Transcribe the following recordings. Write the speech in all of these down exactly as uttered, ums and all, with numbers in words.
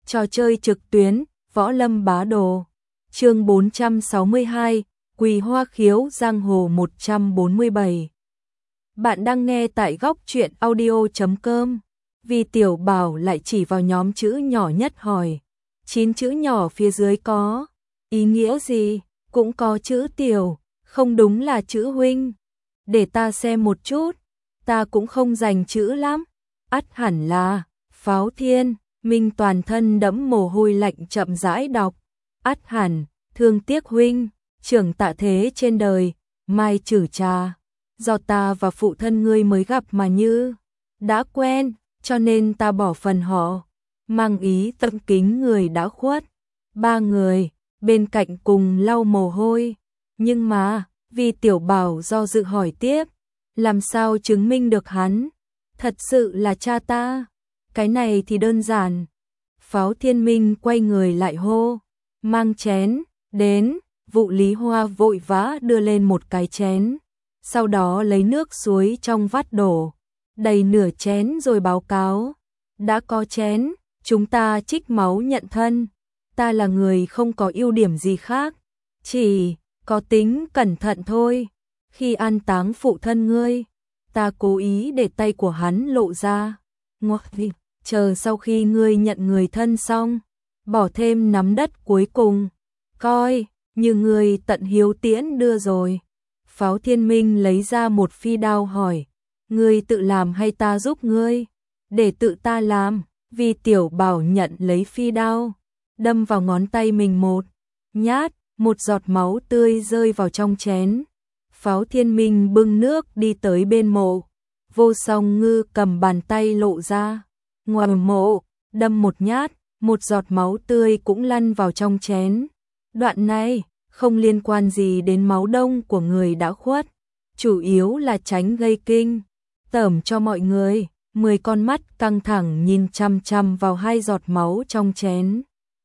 Trò chơi trực tuyến, Võ Lâm Bá Đồ. Chương bốn trăm sáu mươi hai, Quỳ Hoa Khiếu Giang Hồ một trăm bốn mươi bảy. Bạn đang nghe tại góc truyện audio chấm com. Vì Tiểu Bảo lại chỉ vào nhóm chữ nhỏ nhất hỏi. Chín chữ nhỏ phía dưới có ý nghĩa gì? Cũng có chữ tiểu, không đúng là chữ huynh. Để ta xem một chút, ta cũng không dành chữ lắm. Ắt hẳn là Pháo Thiên Minh toàn thân đẫm mồ hôi lạnh chậm rãi đọc. Ắt hẳn, thương tiếc huynh, trưởng tạ thế trên đời, mai trừ trà. Do ta và phụ thân ngươi mới gặp mà như đã quen, cho nên ta bỏ phần họ, mang ý tâm kính người đã khuất. Ba người bên cạnh cùng lau mồ hôi, nhưng mà vì Tiểu Bảo do dự hỏi tiếp, làm sao chứng minh được hắn thật sự là cha ta? Cái này thì đơn giản. Pháo Thiên Minh quay người lại hô, mang chén đến. Vụ Lý Hoa vội vã đưa lên một cái chén, sau đó lấy nước suối trong vắt đổ đầy nửa chén rồi báo cáo, đã có chén, chúng ta trích máu nhận thân. Ta là người không có ưu điểm gì khác, chỉ có tính cẩn thận thôi. Khi an táng phụ thân ngươi, ta cố ý để tay của hắn lộ ra. Ngoắc đi, chờ sau khi ngươi nhận người thân xong, bỏ thêm nắm đất cuối cùng, coi như ngươi tận hiếu tiễn đưa rồi. Pháo Thiên Minh lấy ra một phi đao hỏi, ngươi tự làm hay ta giúp ngươi? Để tự ta làm. Vì Tiểu Bảo nhận lấy phi đao, đâm vào ngón tay mình một nhát, một giọt máu tươi rơi vào trong chén. Pháo Thiên Minh bưng nước đi tới bên mộ. Vô Song Ngư cầm bàn tay lộ ra, ngoài mộ, đâm một nhát, một giọt máu tươi cũng lăn vào trong chén. Đoạn này không liên quan gì đến máu đông của người đã khuất, chủ yếu là tránh gây kinh tởm cho mọi người. Mười con mắt căng thẳng nhìn chăm chăm vào hai giọt máu trong chén.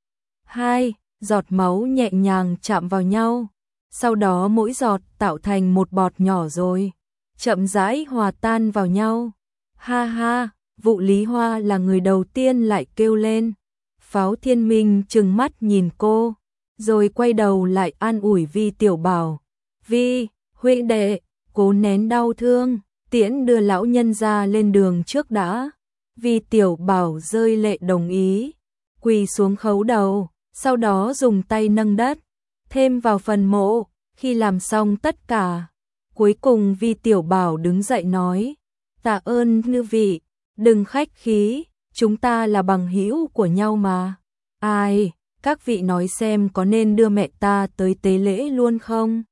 Hai giọt máu nhẹ nhàng chạm vào nhau, sau đó mỗi giọt tạo thành một bọt nhỏ rồi chậm rãi hòa tan vào nhau. Ha ha, Vụ Lý Hoa là người đầu tiên lại kêu lên. Pháo Thiên Minh trừng mắt nhìn cô, rồi quay đầu lại an ủi Vi Tiểu Bảo. Vi, huynh đệ, cố nén đau thương, tiễn đưa lão nhân ra lên đường trước đã. Vi Tiểu Bảo rơi lệ đồng ý, quỳ xuống khấu đầu, sau đó dùng tay nâng đất, thêm vào phần mộ. Khi làm xong tất cả, cuối cùng Vi Tiểu Bảo đứng dậy nói, tạ ơn chư vị, đừng khách khí, chúng ta là bằng hữu của nhau mà. Ai, các vị nói xem có nên đưa mẹ ta tới tế lễ luôn không?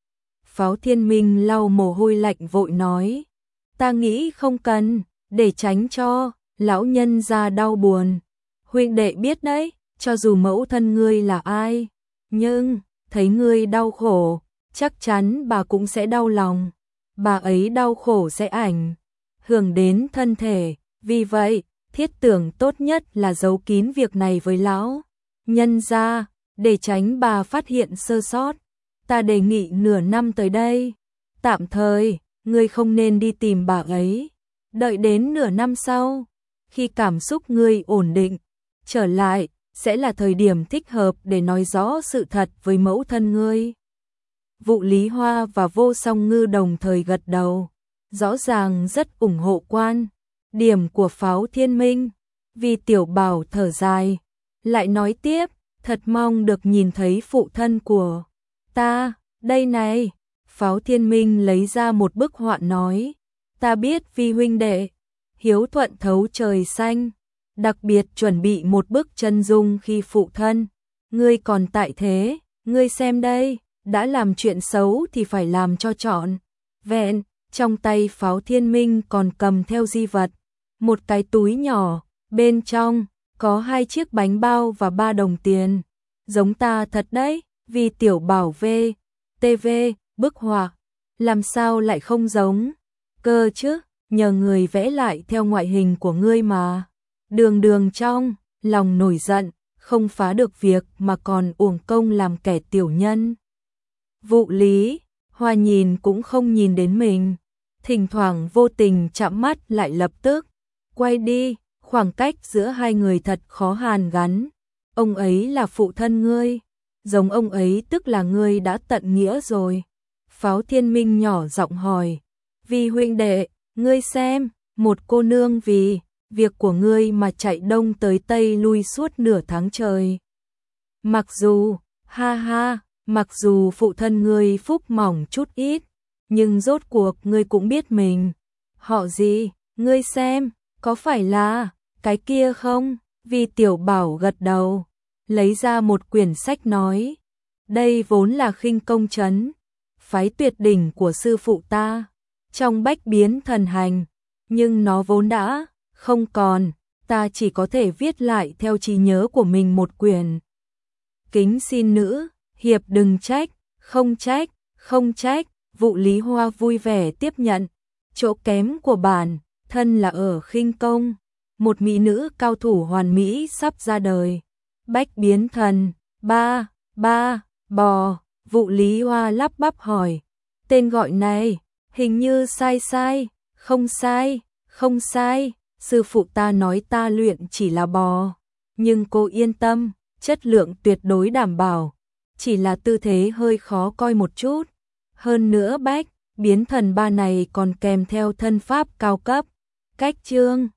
Pháo Thiên Minh lau mồ hôi lạnh vội nói, ta nghĩ không cần, để tránh cho lão nhân ra đau buồn. Huynh đệ biết đấy, cho dù mẫu thân ngươi là ai, nhưng thấy ngươi đau khổ, chắc chắn bà cũng sẽ đau lòng. Bà ấy đau khổ sẽ ảnh hưởng đến thân thể, vì vậy thiết tưởng tốt nhất là giấu kín việc này với lão nhân gia, để tránh bà phát hiện sơ sót. Ta đề nghị nửa năm tới đây, tạm thời ngươi không nên đi tìm bà ấy, đợi đến nửa năm sau, khi cảm xúc ngươi ổn định trở lại, sẽ là thời điểm thích hợp để nói rõ sự thật với mẫu thân ngươi. Vụ Lý Hoa và Vô Song Ngư đồng thời gật đầu, rõ ràng rất ủng hộ quan điểm của Pháo Thiên Minh. Vì Tiểu Bảo thở dài, lại nói tiếp, thật mong được nhìn thấy phụ thân của ta. Đây này, Pháo Thiên Minh lấy ra một bức họa nói, ta biết Vi huynh đệ hiếu thuận thấu trời xanh, đặc biệt chuẩn bị một bức chân dung khi phụ thân ngươi còn tại thế. Ngươi xem đây, đã làm chuyện xấu thì phải làm cho trọn vẹn. Trong tay Pháo Thiên Minh còn cầm theo di vật, một cái túi nhỏ, bên trong có hai chiếc bánh bao và ba đồng tiền. Giống ta thật đấy. Vì Tiểu Bảo về tê vê, bức họa làm sao lại không giống cơ chứ, nhờ người vẽ lại theo ngoại hình của ngươi mà. Đường Đường trong lòng nổi giận, không phá được việc mà còn uổng công làm kẻ tiểu nhân. Vụ Lý Hoa nhìn cũng không nhìn đến mình, thỉnh thoảng vô tình chạm mắt lại lập tức quay đi, Khoảng cách giữa hai người thật khó hàn gắn. Ông ấy là phụ thân ngươi, giống ông ấy tức là ngươi đã tận nghĩa rồi. Pháo Thiên Minh nhỏ giọng hỏi, vì huynh đệ, ngươi xem, một cô nương vì việc của ngươi mà chạy đông tới tây lui suốt nửa tháng trời. Mặc dù, ha ha, mặc dù phụ thân ngươi phúc mỏng chút ít, nhưng rốt cuộc ngươi cũng biết mình. Họ gì, ngươi xem, có phải là cái kia không? Vì Tiểu Bảo gật đầu, lấy ra một quyển sách nói, đây vốn là khinh công trấn, phái tuyệt đỉnh của sư phụ ta, trong bách biến thần hành, nhưng nó vốn đã không còn, ta chỉ có thể viết lại theo trí nhớ của mình một quyển. Kính xin nữ hiệp đừng trách, không trách, không trách. Vụ Lý Hoa vui vẻ tiếp nhận, chỗ kém của bản thân là ở khinh công, một mỹ nữ cao thủ hoàn mỹ sắp ra đời. Bách biến thần, ba, ba, bò, Vụ Lý Hoa lắp bắp hỏi, tên gọi này, hình như sai sai, không sai, không sai, sư phụ ta nói ta luyện chỉ là bò, nhưng cô yên tâm, chất lượng tuyệt đối đảm bảo, chỉ là tư thế hơi khó coi một chút. Hơn nữa bách biến thần ba này còn kèm theo thân pháp cao cấp, cách chương,